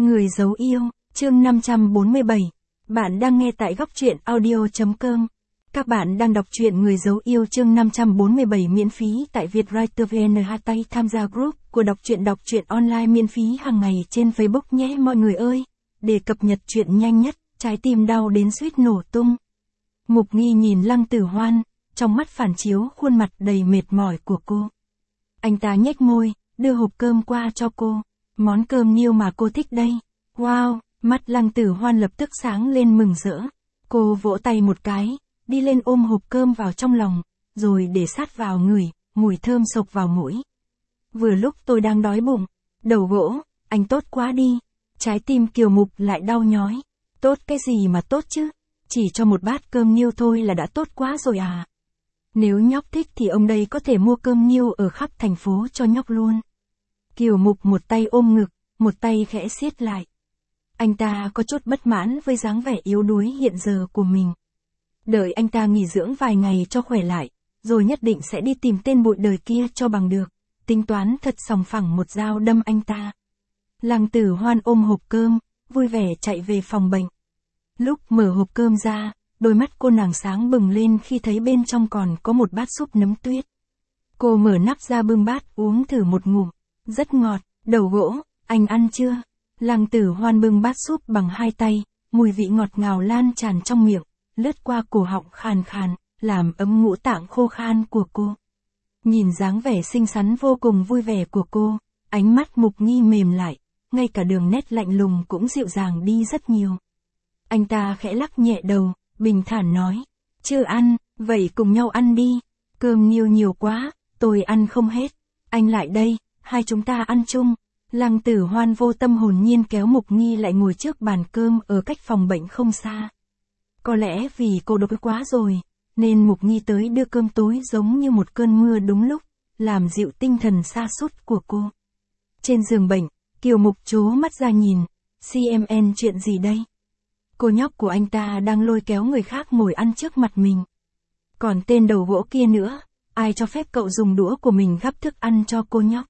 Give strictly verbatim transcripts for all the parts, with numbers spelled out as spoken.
Người giấu yêu, chương năm trăm bốn mươi bảy. Bạn đang nghe tại góc truyện audio chấm com. Các bạn đang đọc truyện Người giấu yêu chương năm trăm bốn mươi bảy miễn phí tại Vietwriter vê en. Tay tham gia group của đọc truyện đọc truyện online miễn phí hàng ngày trên Facebook nhé mọi người ơi. Để cập nhật truyện nhanh nhất, trái tim đau đến suýt nổ tung. Mục Nghi nhìn Lăng Tử Hoan, trong mắt phản chiếu khuôn mặt đầy mệt mỏi của cô. Anh ta nhếch môi, đưa hộp cơm qua cho cô. Món cơm niêu mà cô thích đây. Wow, mắt Lăng Tử Hoan lập tức sáng lên mừng rỡ. Cô vỗ tay một cái, đi lên ôm hộp cơm vào trong lòng, rồi để sát vào người, mùi thơm sộc vào mũi. Vừa lúc tôi đang đói bụng. Đầu gỗ, anh tốt quá đi. Trái tim Kiều Mục lại đau nhói. Tốt cái gì mà tốt chứ? Chỉ cho một bát cơm niêu thôi là đã tốt quá rồi à. Nếu nhóc thích thì ông đây có thể mua cơm niêu ở khắp thành phố cho nhóc luôn. Kiều Mục một tay ôm ngực, một tay khẽ siết lại. Anh ta có chút bất mãn với dáng vẻ yếu đuối hiện giờ của mình. Đợi anh ta nghỉ dưỡng vài ngày cho khỏe lại, rồi nhất định sẽ đi tìm tên bụi đời kia cho bằng được. Tính toán thật sòng phẳng một dao đâm anh ta. Lăng Tử Hoan ôm hộp cơm, vui vẻ chạy về phòng bệnh. Lúc mở hộp cơm ra, đôi mắt cô nàng sáng bừng lên khi thấy bên trong còn có một bát súp nấm tuyết. Cô mở nắp ra bưng bát uống thử một ngụm. Rất ngọt. Đầu gỗ, anh ăn chưa? Lăng Tử Hoan bưng bát súp bằng hai tay, mùi vị ngọt ngào lan tràn trong miệng, lướt qua cổ họng khàn khàn, làm ấm ngũ tạng khô khan của cô. Nhìn dáng vẻ xinh xắn vô cùng vui vẻ của cô, ánh mắt Mục Nghi mềm lại, ngay cả đường nét lạnh lùng cũng dịu dàng đi rất nhiều. Anh ta khẽ lắc nhẹ đầu, bình thản nói, chưa ăn, vậy cùng nhau ăn đi, cơm niêu nhiều quá, tôi ăn không hết, anh lại đây, hai chúng ta ăn chung. Lăng Tử Hoan vô tâm hồn nhiên kéo Mục Nghi lại ngồi trước bàn cơm ở cách phòng bệnh không xa. Có lẽ vì cô đói quá rồi, nên Mục Nghi tới đưa cơm tối giống như một cơn mưa đúng lúc, làm dịu tinh thần sa sút của cô. Trên giường bệnh, Kiều Mục trố mắt ra nhìn, xê em en chuyện gì đây? Cô nhóc của anh ta đang lôi kéo người khác ngồi ăn trước mặt mình. Còn tên đầu gỗ kia nữa, ai cho phép cậu dùng đũa của mình gắp thức ăn cho cô nhóc?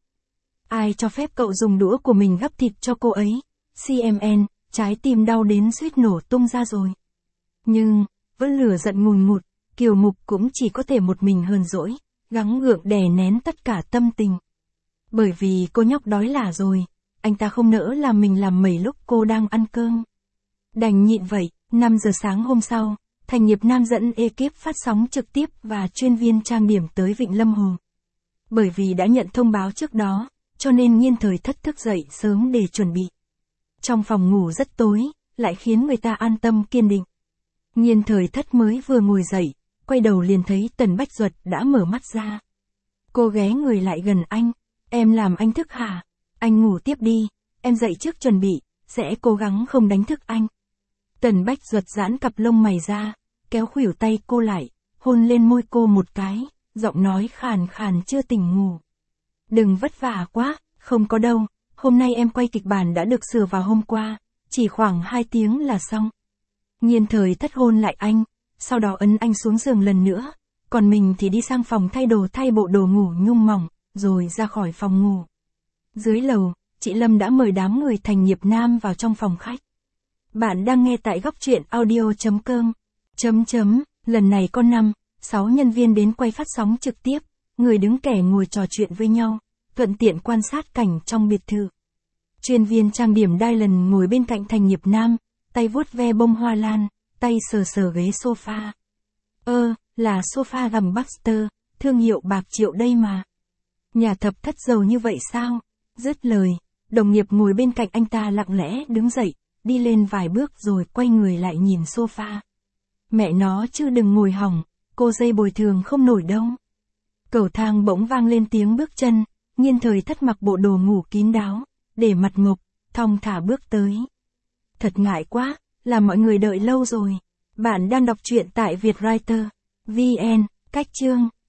Ai cho phép cậu dùng đũa của mình gắp thịt cho cô ấy? xê em en, trái tim đau đến suýt nổ tung ra rồi. Nhưng, vẫn lửa giận ngùn ngụt, Kiều Mục cũng chỉ có thể một mình hờn dỗi, gắng gượng đè nén tất cả tâm tình. Bởi vì cô nhóc đói lả rồi, anh ta không nỡ làm mình làm mẩy lúc cô đang ăn cơm. Đành nhịn vậy. Năm giờ sáng hôm sau, Thành Nghiệp Nam dẫn ekip phát sóng trực tiếp và chuyên viên trang điểm tới Vịnh Lâm Hồ. Bởi vì đã nhận thông báo trước đó, cho nên Nhiên Thời Thất thức dậy sớm để chuẩn bị. Trong phòng ngủ rất tối, lại khiến người ta an tâm kiên định. Nhiên Thời Thất mới vừa ngồi dậy, quay đầu liền thấy Tần Bách Duật đã mở mắt ra. Cô ghé người lại gần anh, em làm anh thức hả? Anh ngủ tiếp đi, em dậy trước chuẩn bị, sẽ cố gắng không đánh thức anh. Tần Bách Duật giãn cặp lông mày ra, kéo khuỷu tay cô lại, hôn lên môi cô một cái, giọng nói khàn khàn chưa tỉnh ngủ. Đừng vất vả quá, không có đâu, hôm nay em quay kịch bản đã được sửa vào hôm qua, chỉ khoảng hai tiếng là xong. Nhiên Thời Thất hôn lại anh, sau đó ấn anh xuống giường lần nữa, còn mình thì đi sang phòng thay đồ thay bộ đồ ngủ nhung mỏng, rồi ra khỏi phòng ngủ. Dưới lầu, chị Lâm đã mời đám người Thành Nghiệp Nam vào trong phòng khách. Bạn đang nghe tại góc truyện audio chấm com. Chấm chấm, lần này có năm, sáu nhân viên đến quay phát sóng trực tiếp, người đứng kẻ ngồi trò chuyện với nhau, thuận tiện quan sát cảnh trong biệt thự. Chuyên viên trang điểm Dylan ngồi bên cạnh Thành Nghiệp Nam, tay vuốt ve bông hoa lan, tay sờ sờ ghế sofa. Ơ, là sofa gầm Baxter, thương hiệu bạc triệu đây mà. Nhà thập thất giàu như vậy sao? Dứt lời, đồng nghiệp ngồi bên cạnh anh ta lặng lẽ đứng dậy, đi lên vài bước rồi quay người lại nhìn sofa. Mẹ nó chứ đừng ngồi hỏng, cô dây bồi thường không nổi đâu. Cầu thang bỗng vang lên tiếng bước chân, Nhiên Thời Thất mặc bộ đồ ngủ kín đáo, để mặt ngục, thong thả bước tới. Thật ngại quá, làm mọi người đợi lâu rồi. Bạn đang đọc truyện tại Vietwriter vê en, cách chương